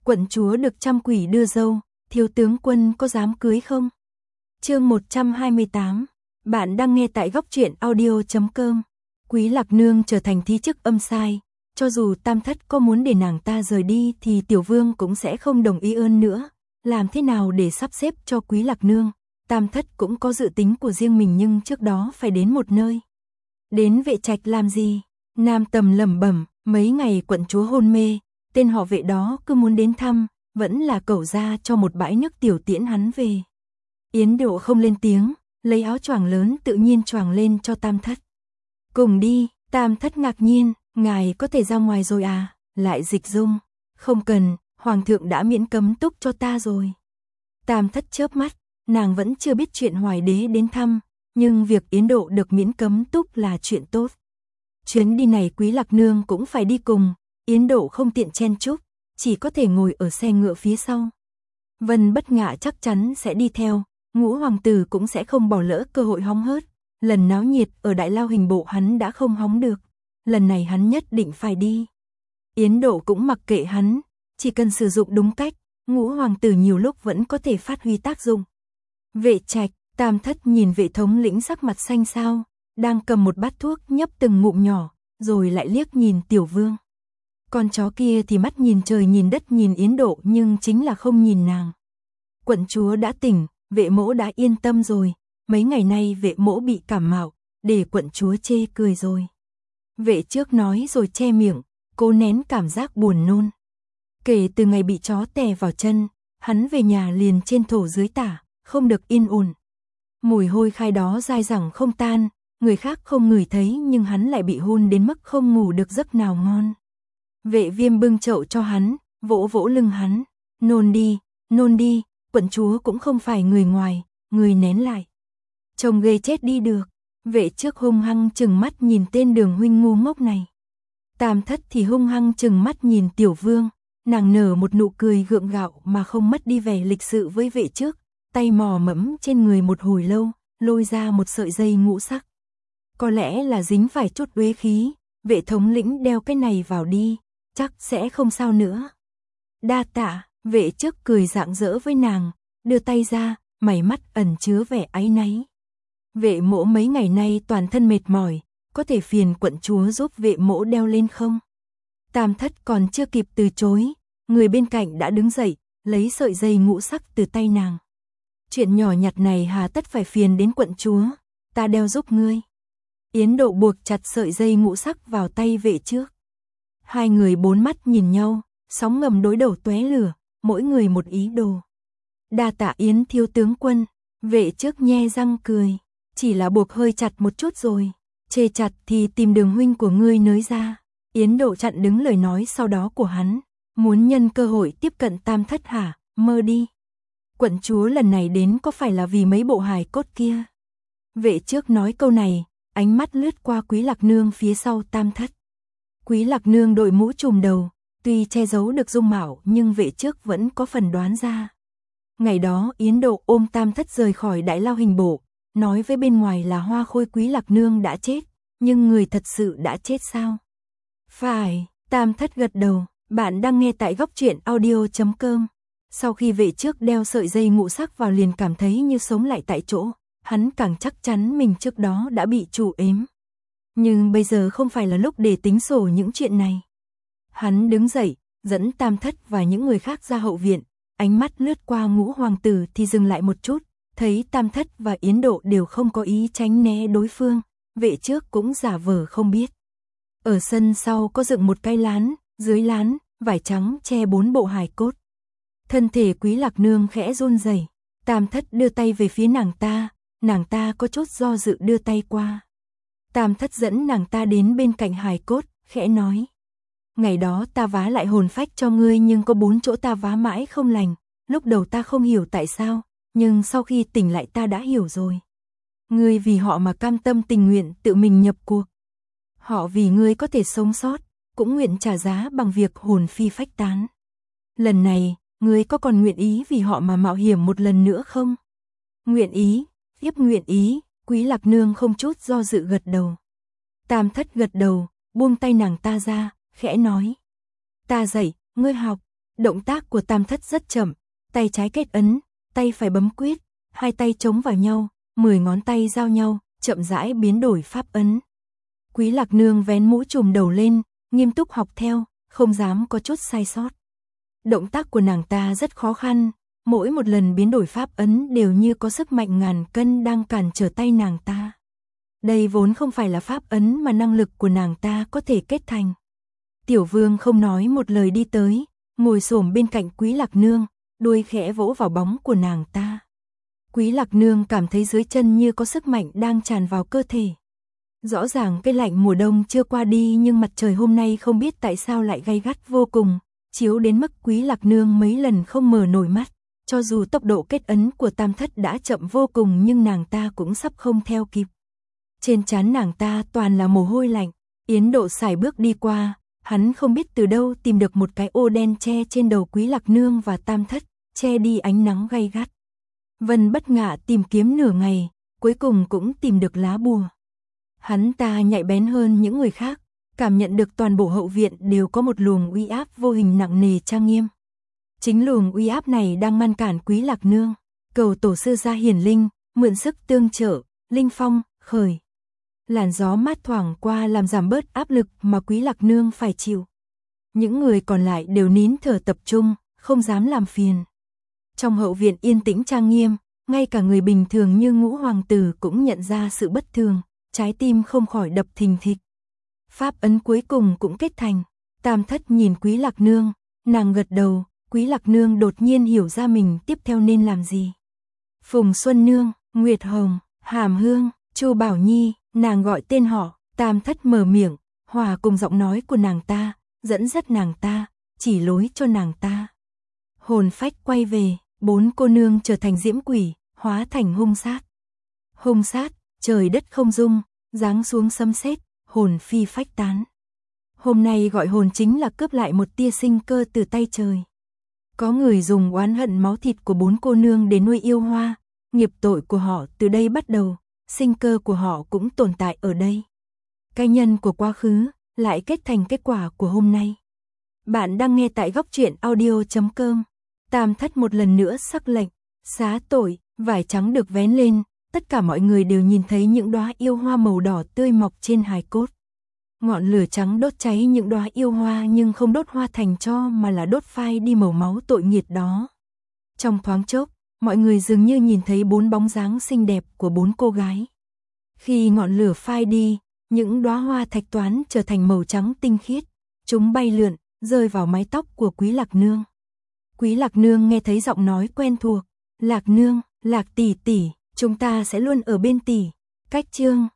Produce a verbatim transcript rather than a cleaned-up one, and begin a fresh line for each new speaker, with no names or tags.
Quận chúa được trăm quỷ đưa dâu, thiếu tướng quân có dám cưới không? Chương một trăm hai mươi tám. Bạn đang nghe tại góc truyện audio chấm com. Quý Lạc Nương trở thành thí chức âm sai, cho dù Tam Thất có muốn để nàng ta rời đi thì Tiểu Vương cũng sẽ không đồng ý ơn nữa. Làm thế nào để sắp xếp cho Quý Lạc Nương? Tam Thất cũng có dự tính của riêng mình, nhưng trước đó phải đến một nơi. Đến Vệ Trạch làm gì? Nam Tầm lẩm bẩm, mấy ngày quận chúa hôn mê, tên họ Vệ đó cứ muốn đến thăm, vẫn là cẩu ra cho một bãi nước tiểu tiễn hắn về. Yến Độ không lên tiếng, lấy áo choàng lớn tự nhiên choàng lên cho Tam Thất. Cùng đi. Tam Thất ngạc nhiên, ngài có thể ra ngoài rồi à? Lại dịch dung, không cần, hoàng thượng đã miễn cấm túc cho ta rồi. Tam Thất chớp mắt, nàng vẫn chưa biết chuyện Hoài đế đến thăm, nhưng việc Yến Độ được miễn cấm túc là chuyện tốt. Chuyến đi này Quý Lạc Nương cũng phải đi cùng, Yến Độ không tiện chen chúc, chỉ có thể ngồi ở xe ngựa phía sau. Vân Bất Ngạ chắc chắn sẽ đi theo, Ngũ hoàng tử cũng sẽ không bỏ lỡ cơ hội hóng hớt. Lần náo nhiệt ở Đại Lao Hình Bộ hắn đã không hóng được, lần này hắn nhất định phải đi. Yến Độ cũng mặc kệ hắn, chỉ cần sử dụng đúng cách, Ngũ hoàng tử nhiều lúc vẫn có thể phát huy tác dụng. Vệ Trạch, Tam Thất nhìn Vệ thống lĩnh sắc mặt xanh xao, đang cầm một bát thuốc nhấp từng ngụm nhỏ, rồi lại liếc nhìn Tiểu Vương. Con chó kia thì mắt nhìn trời nhìn đất nhìn Yến Độ nhưng chính là không nhìn nàng. Quận chúa đã tỉnh, Vệ mỗ đã yên tâm rồi. Mấy ngày nay Vệ mỗ bị cảm mạo, để quận chúa chê cười rồi. Vệ trước nói rồi che miệng, cố nén cảm giác buồn nôn. Kể từ ngày bị chó tè vào chân, hắn về nhà liền trên thổ dưới tả, không được yên ổn. Mùi hôi khai đó dai dẳng không tan, người khác không ngửi thấy nhưng hắn lại bị hôn đến mức không ngủ được giấc nào ngon. Vệ Viêm bưng chậu cho hắn, vỗ vỗ lưng hắn, nôn đi, nôn đi, quận chúa cũng không phải người ngoài, người nén lại. Chồng ghê chết đi được. Vệ trước hung hăng chừng mắt nhìn tên Đường huynh ngu ngốc này. Tam Thất thì hung hăng chừng mắt nhìn Tiểu Vương, nàng nở một nụ cười gượng gạo mà không mất đi vẻ lịch sự với Vệ trước, tay mò mẫm trên người một hồi lâu, lôi ra một sợi dây ngũ sắc. Có lẽ là dính phải chút uế khí, Vệ thống lĩnh đeo cái này vào đi, chắc sẽ không sao nữa. Đa tạ. Vệ trước cười rạng rỡ với nàng, đưa tay ra, mày mắt ẩn chứa vẻ áy náy. Vệ mỗ mấy ngày nay toàn thân mệt mỏi, có thể phiền quận chúa giúp vệ mỗ đeo lên không? Tam Thất còn chưa kịp từ chối, người bên cạnh đã đứng dậy, lấy sợi dây ngũ sắc từ tay nàng. Chuyện nhỏ nhặt này hà tất phải phiền đến quận chúa, ta đeo giúp ngươi. Yến Độ buộc chặt sợi dây ngũ sắc vào tay Vệ trước. Hai người bốn mắt nhìn nhau, sóng ngầm đối đầu tóe lửa, mỗi người một ý đồ. Đa tạ Yến thiếu tướng quân. Vệ trước nhe răng cười, chỉ là buộc hơi chặt một chút rồi, chê chặt thì tìm Đường huynh của ngươi nới ra. Yến Độ chặn đứng lời nói sau đó của hắn, muốn nhân cơ hội tiếp cận Tam Thất hả? Mơ đi. Quận chúa lần này đến có phải là vì mấy bộ hài cốt kia? Vệ trước nói câu này, ánh mắt lướt qua Quý Lạc Nương phía sau Tam Thất. Quý Lạc Nương đội mũ trùm đầu, tuy che giấu được dung mạo nhưng Vệ trước vẫn có phần đoán ra. Ngày đó Yến Độ ôm Tam Thất rời khỏi Đại Lao Hình Bộ, nói với bên ngoài là Hoa Khôi Quý Lạc Nương đã chết, nhưng người thật sự đã chết sao? Phải. Tam Thất gật đầu. Bạn đang nghe tại góc truyện audio chấm com. Sau khi Vệ trước đeo sợi dây ngũ sắc vào liền cảm thấy như sống lại tại chỗ, hắn càng chắc chắn mình trước đó đã bị chủ ếm. Nhưng bây giờ không phải là lúc để tính sổ những chuyện này. Hắn đứng dậy, dẫn Tam Thất và những người khác ra hậu viện, ánh mắt lướt qua Ngũ hoàng tử thì dừng lại một chút, thấy Tam Thất và Yến Độ đều không có ý tránh né đối phương, Vệ trước cũng giả vờ không biết. Ở sân sau có dựng một cái lán, dưới lán, vải trắng che bốn bộ hài cốt. Thân thể Quý Lạc Nương khẽ run rẩy, Tam Thất đưa tay về phía nàng ta, nàng ta có chút do dự đưa tay qua. Tam Thất dẫn nàng ta đến bên cạnh hài cốt, khẽ nói. Ngày đó ta vá lại hồn phách cho ngươi nhưng có bốn chỗ ta vá mãi không lành, lúc đầu ta không hiểu tại sao, nhưng sau khi tỉnh lại ta đã hiểu rồi. Ngươi vì họ mà cam tâm tình nguyện tự mình nhập cuộc. Họ vì ngươi có thể sống sót, cũng nguyện trả giá bằng việc hồn phi phách tán. Lần này, ngươi có còn nguyện ý vì họ mà mạo hiểm một lần nữa không? Nguyện ý, tiếp nguyện ý. Quý Lạc Nương không chút do dự gật đầu. Tam Thất gật đầu, buông tay nàng ta ra, khẽ nói. Ta dạy, ngươi học. Động tác của Tam Thất rất chậm, tay trái kết ấn, tay phải bấm quyết, hai tay chống vào nhau, mười ngón tay giao nhau, chậm rãi biến đổi pháp ấn. Quý Lạc Nương vén mũ trùm đầu lên, nghiêm túc học theo, không dám có chút sai sót. Động tác của nàng ta rất khó khăn, mỗi một lần biến đổi pháp ấn đều như có sức mạnh ngàn cân đang cản trở tay nàng ta. Đây vốn không phải là pháp ấn mà năng lực của nàng ta có thể kết thành. Tiểu Vương không nói một lời đi tới, ngồi xổm bên cạnh Quý Lạc Nương, đuôi khẽ vỗ vào bóng của nàng ta. Quý Lạc Nương cảm thấy dưới chân như có sức mạnh đang tràn vào cơ thể. Rõ ràng cái lạnh mùa đông chưa qua đi nhưng mặt trời hôm nay không biết tại sao lại gay gắt vô cùng, chiếu đến mức Quý Lạc Nương mấy lần không mở nổi mắt. Cho dù tốc độ kết ấn của Tam Thất đã chậm vô cùng nhưng nàng ta cũng sắp không theo kịp. Trên trán nàng ta toàn là mồ hôi lạnh, Yến Độ sải bước đi qua, hắn không biết từ đâu tìm được một cái ô đen che trên đầu Quý Lạc Nương và Tam Thất, che đi ánh nắng gay gắt. Vân Bất Ngạ tìm kiếm nửa ngày, cuối cùng cũng tìm được lá bùa. Hắn ta nhạy bén hơn những người khác, cảm nhận được toàn bộ hậu viện đều có một luồng uy áp vô hình nặng nề trang nghiêm. Chính luồng uy áp này đang ngăn cản Quý Lạc Nương, cầu tổ sư ra hiển linh, mượn sức tương trợ, linh phong, khởi. Làn gió mát thoảng qua làm giảm bớt áp lực mà Quý Lạc Nương phải chịu. Những người còn lại đều nín thở tập trung, không dám làm phiền. Trong hậu viện yên tĩnh trang nghiêm, ngay cả người bình thường như Ngũ Hoàng tử cũng nhận ra sự bất thường, trái tim không khỏi đập thình thịch. Pháp ấn cuối cùng cũng kết thành, Tam Thất nhìn Quý Lạc Nương, nàng gật đầu, Quý Lạc Nương đột nhiên hiểu ra mình tiếp theo nên làm gì. Phùng Xuân Nương, Nguyệt Hồng, Hàm Hương, Chu Bảo Nhi, nàng gọi tên họ, Tam Thất mở miệng, hòa cùng giọng nói của nàng ta, dẫn dắt nàng ta, chỉ lối cho nàng ta. Hồn phách quay về, bốn cô nương trở thành diễm quỷ, hóa thành hung sát. Hung sát, trời đất không dung, giáng xuống sấm sét, hồn phi phách tán. Hôm nay gọi hồn chính là cướp lại một tia sinh cơ từ tay trời. Có người dùng oán hận máu thịt của bốn cô nương để nuôi yêu hoa, nghiệp tội của họ từ đây bắt đầu, sinh cơ của họ cũng tồn tại ở đây. Cái nhân của quá khứ lại kết thành kết quả của hôm nay. Bạn đang nghe tại góc truyện audio chấm com. Tam Thất một lần nữa sắc lệnh, xá tội, vải trắng được vén lên, tất cả mọi người đều nhìn thấy những đóa yêu hoa màu đỏ tươi mọc trên hài cốt. Ngọn lửa trắng đốt cháy những đóa yêu hoa nhưng không đốt hoa thành tro mà là đốt phai đi màu máu tội nghiệt đó. Trong thoáng chốc, mọi người dường như nhìn thấy bốn bóng dáng xinh đẹp của bốn cô gái. Khi ngọn lửa phai đi, những đóa hoa thạch toán trở thành màu trắng tinh khiết, chúng bay lượn, rơi vào mái tóc của Quý Lạc Nương. Quý Lạc Nương nghe thấy giọng nói quen thuộc, Lạc Nương, Lạc tỷ tỷ, chúng ta sẽ luôn ở bên tỷ. Cách chương